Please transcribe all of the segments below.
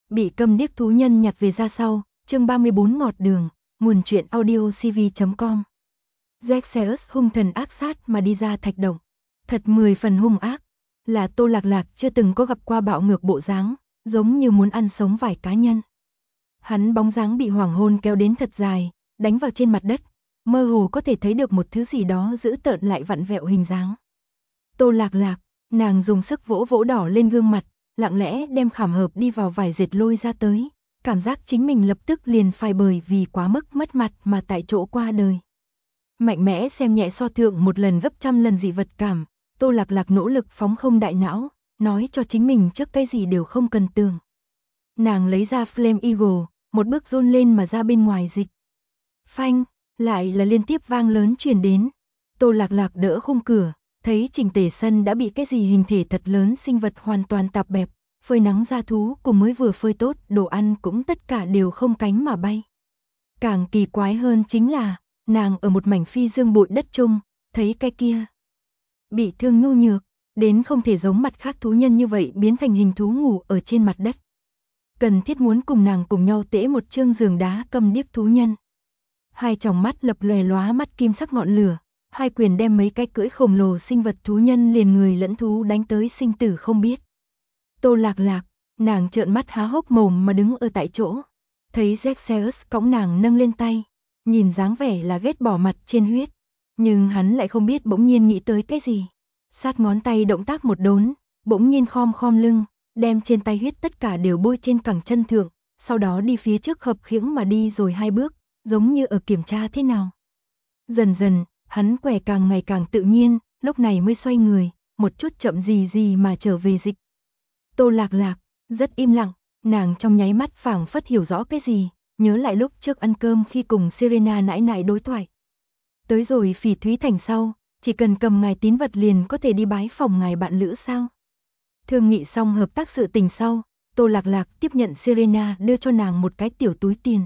Bị câm điếc thú nhân nhặt về ra sau, chương 34 ngọt đường, nguồn truyện audio cv.com. Xerxes hung thần ác sát mà đi ra thạch động. Thật 10 phần hung ác, là Tô Lạc Lạc chưa từng có gặp qua bạo ngược bộ dáng, giống như muốn ăn sống vài cá nhân. Hắn bóng dáng bị hoàng hôn kéo đến thật dài, đánh vào trên mặt đất, mơ hồ có thể thấy được một thứ gì đó dữ tợn lại vặn vẹo hình dáng. Tô Lạc Lạc, nàng dùng sức vỗ vỗ đỏ lên gương mặt, lặng lẽ đem khảm hợp đi vào vải dệt lôi ra tới, cảm giác chính mình lập tức liền phải bởi vì quá mức mất mặt mà tại chỗ qua đời. Mạnh mẽ xem nhẹ so thượng một lần gấp trăm lần dị vật cảm, Tô Lạc Lạc nỗ lực phóng không đại não, nói cho chính mình trước cái gì đều không cần tưởng. Nàng lấy ra Flame Eagle, một bước run lên mà ra bên ngoài dịch. Phanh, lại là liên tiếp vang lớn truyền đến. Tô Lạc Lạc đỡ khung cửa, thấy chỉnh tề sân đã bị cái gì hình thể thật lớn sinh vật hoàn toàn tạp bẹp, phơi nắng ra thú cùng mới vừa phơi tốt, đồ ăn cũng tất cả đều không cánh mà bay. Càng kỳ quái hơn chính là, nàng ở một mảnh phi dương bụi đất chung, thấy cái kia bị thương nhu nhược, đến không thể giống mặt khác thú nhân như vậy biến thành hình thú ngủ ở trên mặt đất. Cần thiết muốn cùng nàng cùng nhau tễ một chương giường đá câm điếc thú nhân. Hai tròng mắt lập lòe lóa mắt kim sắc ngọn lửa, hai quyền đem mấy cái cưỡi khổng lồ sinh vật thú nhân liền người lẫn thú đánh tới sinh tử không biết. Tô Lạc Lạc, nàng trợn mắt há hốc mồm mà đứng ở tại chỗ, thấy Xerxes cõng nàng nâng lên tay, nhìn dáng vẻ là ghét bỏ mặt trên huyết, nhưng hắn lại không biết bỗng nhiên nghĩ tới cái gì. Sát ngón tay động tác một đốn, bỗng nhiên khom khom lưng, đem trên tay huyết tất cả đều bôi trên cẳng chân thượng, sau đó đi phía trước khập khiễng mà đi rồi hai bước, giống như ở kiểm tra thế nào. Dần dần, hắn quẻ càng ngày càng tự nhiên, lúc này mới xoay người, một chút chậm gì mà trở về dịch. Tô Lạc Lạc, rất im lặng, nàng trong nháy mắt phảng phất hiểu rõ cái gì, nhớ lại lúc trước ăn cơm khi cùng Serena nãi nãi đối thoại. Tới rồi Phỉ Thúy Thành sau, chỉ cần cầm ngài tín vật liền có thể đi bái phòng ngài bạn lữ sao. Thương nghị xong hợp tác sự tình sau, Tô Lạc Lạc tiếp nhận Serena đưa cho nàng một cái tiểu túi tiền.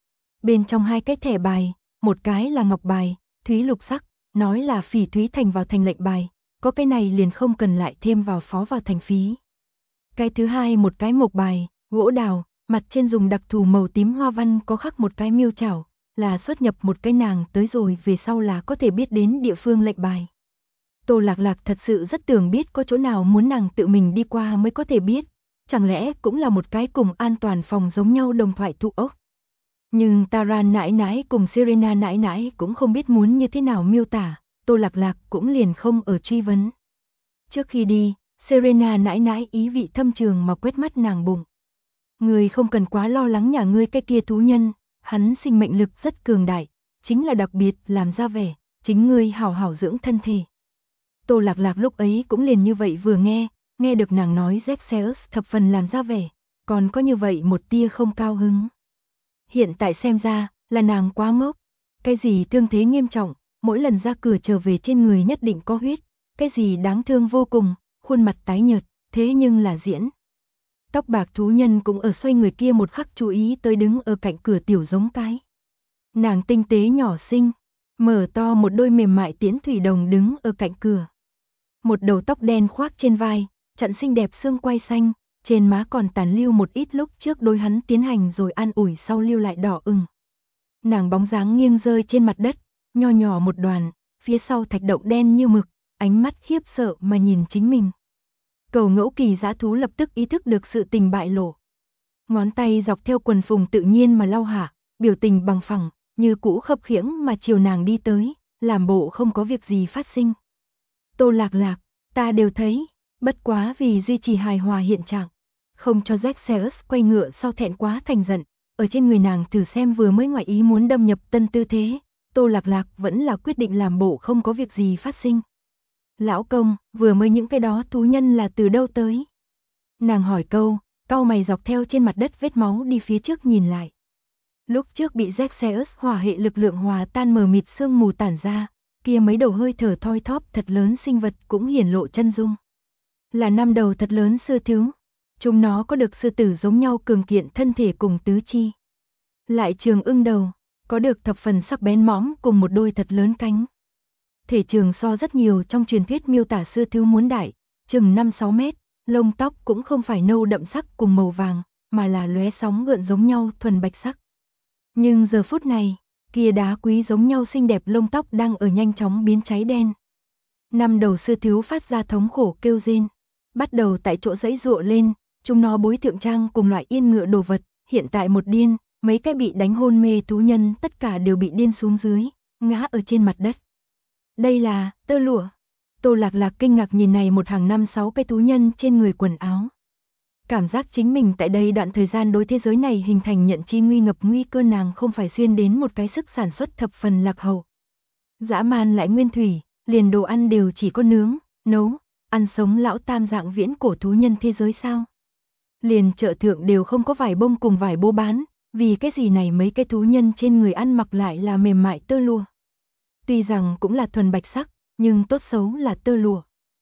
Bên trong hai cái thẻ bài, một cái là ngọc bài, thúy lục sắc, nói là Phỉ Thúy Thành vào thành lệnh bài, có cái này liền không cần lại thêm vào phó vào thành phí. Cái thứ hai một cái mộc bài, gỗ đào, mặt trên dùng đặc thù màu tím hoa văn có khắc một cái miêu chảo, là xuất nhập một cái nàng tới rồi về sau là có thể biết đến địa phương lệnh bài. Tô Lạc Lạc thật sự rất tưởng biết có chỗ nào muốn nàng tự mình đi qua mới có thể biết, chẳng lẽ cũng là một cái cùng an toàn phòng giống nhau đồng thoại thụ ốc. Nhưng Taran nãi nãi cùng Serena nãi nãi cũng không biết muốn như thế nào miêu tả, Tô Lạc Lạc cũng liền không ở truy vấn. Trước khi đi, Serena nãi nãi ý vị thâm trường mà quét mắt nàng bụng. Người không cần quá lo lắng nhà ngươi cái kia thú nhân, hắn sinh mệnh lực rất cường đại, chính là đặc biệt làm ra vẻ, chính ngươi hảo hảo dưỡng thân thể. Tô Lạc Lạc lúc ấy cũng liền như vậy vừa nghe được nàng nói Xerxes thập phần làm ra vẻ, còn có như vậy một tia không cao hứng. Hiện tại xem ra, là nàng quá ngốc, cái gì thương thế nghiêm trọng, mỗi lần ra cửa trở về trên người nhất định có huyết, cái gì đáng thương vô cùng, khuôn mặt tái nhợt, thế nhưng là diễn. Tóc bạc thú nhân cũng ở xoay người kia một khắc chú ý tới đứng ở cạnh cửa tiểu giống cái. Nàng tinh tế nhỏ xinh, mở to một đôi mềm mại tiễn thủy đồng đứng ở cạnh cửa. Một đầu tóc đen khoác trên vai, chặn xinh đẹp xương quai xanh, trên má còn tàn lưu một ít lúc trước đôi hắn tiến hành rồi an ủi sau lưu lại đỏ ửng. Nàng bóng dáng nghiêng rơi trên mặt đất, nho nhỏ một đoàn, phía sau thạch động đen như mực, ánh mắt khiếp sợ mà nhìn chính mình. Cầu Ngẫu Kỳ dã thú lập tức ý thức được sự tình bại lộ. Ngón tay dọc theo quần phùng tự nhiên mà lau hạ, biểu tình bằng phẳng, như cũ khập khiễng mà chiều nàng đi tới, làm bộ không có việc gì phát sinh. Tô Lạc Lạc, ta đều thấy, bất quá vì duy trì hài hòa hiện trạng, không cho Xerxes quay ngựa sau thẹn quá thành giận, ở trên người nàng thử xem vừa mới ngoại ý muốn đâm nhập tân tư thế, Tô Lạc Lạc vẫn là quyết định làm bộ không có việc gì phát sinh. Lão công, vừa mới những cái đó thú nhân là từ đâu tới? Nàng hỏi câu, cau mày dọc theo trên mặt đất vết máu đi phía trước nhìn lại. Lúc trước bị Xerxes hỏa hệ lực lượng hòa tan mờ mịt sương mù tản ra, kia mấy đầu hơi thở thoi thóp thật lớn sinh vật cũng hiển lộ chân dung. Là 5 đầu thật lớn sư thú. Chúng nó có được sư tử giống nhau cường kiện thân thể cùng tứ chi. Lại trường ưng đầu, có được thập phần sắc bén mõm cùng một đôi thật lớn cánh. Thể trường so rất nhiều trong truyền thuyết miêu tả sư thú muốn đại, chừng 5-6 mét, lông tóc cũng không phải nâu đậm sắc cùng màu vàng, mà là lóe sóng gợn giống nhau thuần bạch sắc. Nhưng giờ phút này, kia đá quý giống nhau xinh đẹp lông tóc đang ở nhanh chóng biến cháy đen. Năm đầu sư thiếu phát ra thống khổ kêu rên, bắt đầu tại chỗ giãy giụa lên, chúng nó bối thượng trang cùng loại yên ngựa đồ vật, hiện tại một điên, mấy cái bị đánh hôn mê thú nhân tất cả đều bị điên xuống dưới, ngã ở trên mặt đất. Đây là tơ lụa. Tô Lạc Lạc kinh ngạc nhìn này một hàng 5-6 cái thú nhân trên người quần áo. Cảm giác chính mình tại đây đoạn thời gian đối thế giới này hình thành nhận chi nguy ngập nguy cơ, nàng không phải xuyên đến một cái sức sản xuất thập phần lạc hậu. Dã man lại nguyên thủy, liền đồ ăn đều chỉ có nướng, nấu, ăn sống lão tam dạng viễn cổ thú nhân thế giới sao? Liền chợ thượng đều không có vải bông cùng vải bố bán, vì cái gì này mấy cái thú nhân trên người ăn mặc lại là mềm mại tơ lụa. Tuy rằng cũng là thuần bạch sắc, nhưng tốt xấu là tơ lụa.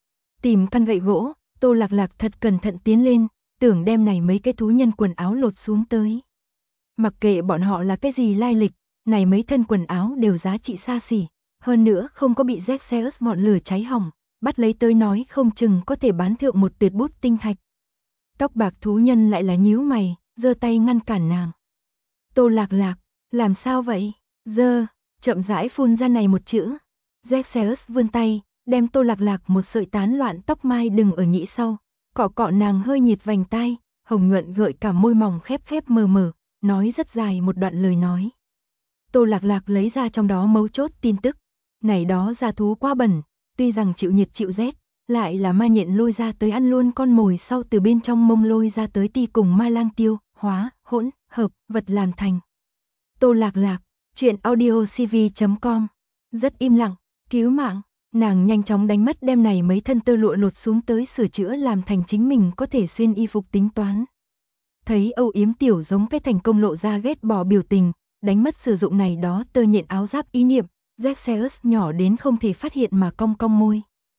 Tìm căn gậy gỗ, Tô Lạc Lạc thật cẩn thận tiến lên, tưởng đem này mấy cái thú nhân quần áo lột xuống tới. Mặc kệ bọn họ là cái gì lai lịch, này mấy thân quần áo đều giá trị xa xỉ, hơn nữa không có bị Zexeus ngọn lửa cháy hỏng, bắt lấy tới nói không chừng có thể bán thượng một tuyệt bút tinh thạch. Tóc bạc thú nhân lại là nhíu mày, giơ tay ngăn cản nàng. Tô Lạc Lạc, làm sao vậy? Chậm rãi phun ra này một chữ. Zexeus vươn tay, đem Tô Lạc Lạc một sợi tán loạn tóc mai đừng ở nhĩ sau, cọ cọ nàng hơi nhiệt vành tai, hồng nhuận gợi cả môi mỏng khép khép mờ mờ, nói rất dài một đoạn lời nói. Tô Lạc Lạc lấy ra trong đó mấu chốt tin tức, này đó gia thú quá bẩn, tuy rằng chịu nhiệt chịu rét, lại là ma nhện lôi ra tới ăn luôn con mồi sau từ bên trong mông lôi ra tới ti cùng ma lang tiêu, hóa, hỗn, hợp, vật làm thành. Tô Lạc Lạc, chuyện audiocv.com, rất im lặng, cứu mạng, nàng nhanh chóng đánh mất đem này mấy thân tơ lụa lột xuống tới sửa chữa làm thành chính mình có thể xuyên y phục tính toán. Thấy âu yếm tiểu giống cái thành công lộ ra ghét bỏ biểu tình, đánh mất sử dụng này đó tơ nhện áo giáp ý niệm, Zexeus nhỏ đến không thể phát hiện mà cong cong môi.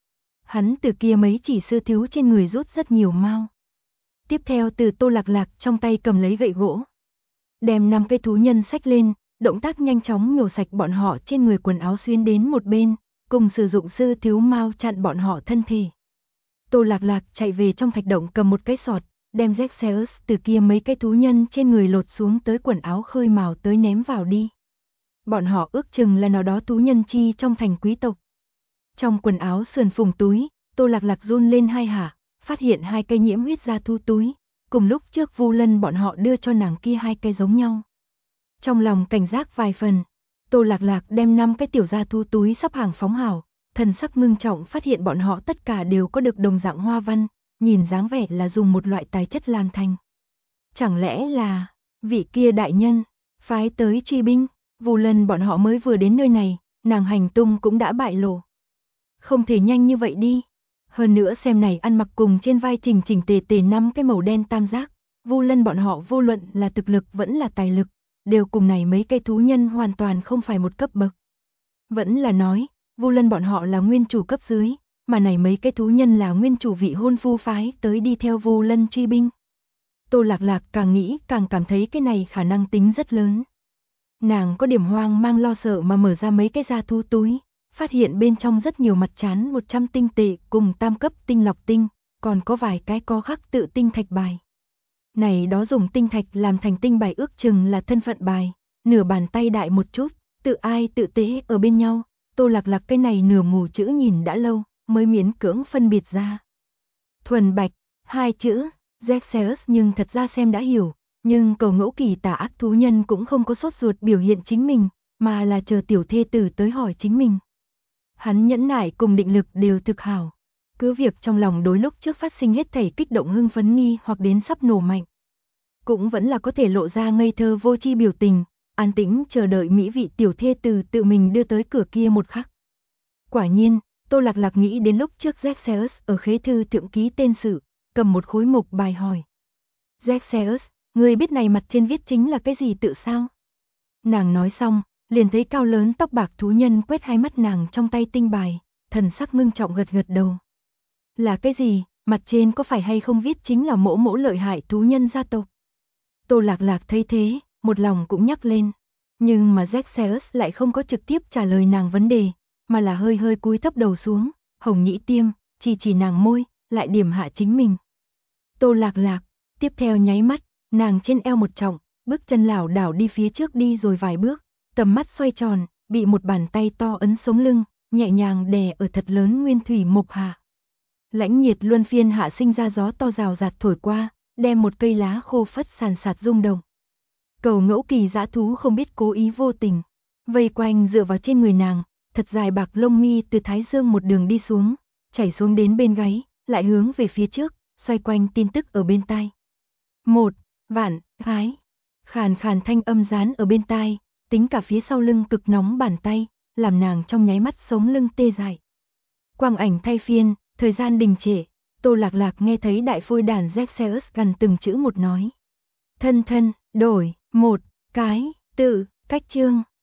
Hắn từ kia mấy chỉ sư thiếu trên người rút rất nhiều mao. Tiếp theo từ Tô Lạc Lạc trong tay cầm lấy gậy gỗ. Đem 5 cây thú nhân xách lên, động tác nhanh chóng nhổ sạch bọn họ trên người quần áo xuyên đến một bên, cùng sử dụng sư thiếu mao chặn bọn họ thân thể. Tô Lạc Lạc chạy về trong thạch động cầm một cái sọt, đem Zexeus từ kia mấy cái thú nhân trên người lột xuống tới quần áo khơi mào tới ném vào đi. Bọn họ ước chừng là nào đó thú nhân chi trong thành quý tộc. Trong quần áo sườn phùng túi, Tô Lạc Lạc run lên hai hả, phát hiện 2 cây nhiễm huyết da thú túi, cùng lúc trước Vu Lân bọn họ đưa cho nàng kia 2 cây giống nhau. Trong lòng cảnh giác vài phần, Tô Lạc Lạc đem 5 cái tiểu da thú túi sắp hàng phóng hào, thần sắc ngưng trọng phát hiện bọn họ tất cả đều có được đồng dạng hoa văn, nhìn dáng vẻ là dùng một loại tài chất làm thành. Chẳng lẽ là vị kia đại nhân phái tới truy binh? Vu Lân bọn họ mới vừa đến nơi này, nàng hành tung cũng đã bại lộ. Không thể nhanh như vậy đi. Hơn nữa xem này ăn mặc cùng trên vai chỉnh chỉnh tề tề 5 cái màu đen tam giác, Vu Lân bọn họ vô luận là thực lực vẫn là tài lực, đều cùng này mấy cây thú nhân hoàn toàn không phải một cấp bậc. Vẫn là nói, Vu Lân bọn họ là nguyên chủ cấp dưới, mà này mấy cái thú nhân là nguyên chủ vị hôn phu phái tới đi theo Vu Lân truy binh. Tô Lạc Lạc càng nghĩ càng cảm thấy cái này khả năng tính rất lớn. Nàng có điểm hoang mang lo sợ mà mở ra mấy cái da thú túi, phát hiện bên trong rất nhiều mặt trán 100 tinh tệ cùng tam cấp tinh lọc tinh, còn có vài cái có khắc tự tinh thạch bài. Này đó dùng tinh thạch làm thành tinh bài ước chừng là thân phận bài, nửa bàn tay đại một chút, tự ai tự tế ở bên nhau. Tô Lạc Lạc cái này nửa mù chữ nhìn đã lâu, mới miễn cưỡng phân biệt ra. Thuần bạch, 2 chữ, Zexeus nhưng thật ra xem đã hiểu, nhưng cầu ngẫu kỳ tà ác thú nhân cũng không có sốt ruột biểu hiện chính mình, mà là chờ tiểu thê tử tới hỏi chính mình. Hắn nhẫn nại cùng định lực đều thực hảo, cứ việc trong lòng đối lúc trước phát sinh hết thảy kích động hưng phấn nghi hoặc đến sắp nổ mạnh. Cũng vẫn là có thể lộ ra ngây thơ vô tri biểu tình, an tĩnh chờ đợi mỹ vị tiểu thê tử tự mình đưa tới cửa kia một khắc. Quả nhiên, Tô Lạc Lạc nghĩ đến lúc trước Zexeus ở khế thư thượng ký tên sự, cầm một khối mục bài hỏi. Zexeus, người biết này mặt trên viết chính là cái gì tự sao? Nàng nói xong, liền thấy cao lớn tóc bạc thú nhân quét hai mắt nàng trong tay tinh bài, thần sắc ngưng trọng gật gật đầu. Là cái gì, mặt trên có phải hay không viết chính là mỗ mỗ lợi hại thú nhân gia tộc? Tô Lạc Lạc thấy thế, một lòng cũng nhắc lên. Nhưng mà Zexeus lại không có trực tiếp trả lời nàng vấn đề, mà là hơi hơi cúi thấp đầu xuống, hồng nhĩ tiêm, chỉ nàng môi, lại điểm hạ chính mình. Tô Lạc Lạc, tiếp theo nháy mắt, nàng trên eo một trọng, bước chân lảo đảo đi phía trước đi rồi vài bước, tầm mắt xoay tròn, bị một bàn tay to ấn sống lưng, nhẹ nhàng đè ở thật lớn nguyên thủy mục hạ. Lãnh nhiệt luân phiên hạ sinh ra gió to rào rạt thổi qua, đem một cây lá khô phất sàn sạt rung động. Cầu Ngẫu Kỳ dã thú không biết cố ý vô tình, vây quanh dựa vào trên người nàng, thật dài bạc lông mi từ thái dương một đường đi xuống, chảy xuống đến bên gáy, lại hướng về phía trước, xoay quanh tin tức ở bên tai. 1 vạn ái, khàn khàn thanh âm dán ở bên tai, tính cả phía sau lưng cực nóng bàn tay, làm nàng trong nháy mắt sống lưng tê dại. Quang ảnh thay phiên, thời gian đình trệ, Tô Lạc Lạc nghe thấy đại phôi đàn Zexeus gần từng chữ một nói. Thân thân, đổi, một cái, tự, cách chương.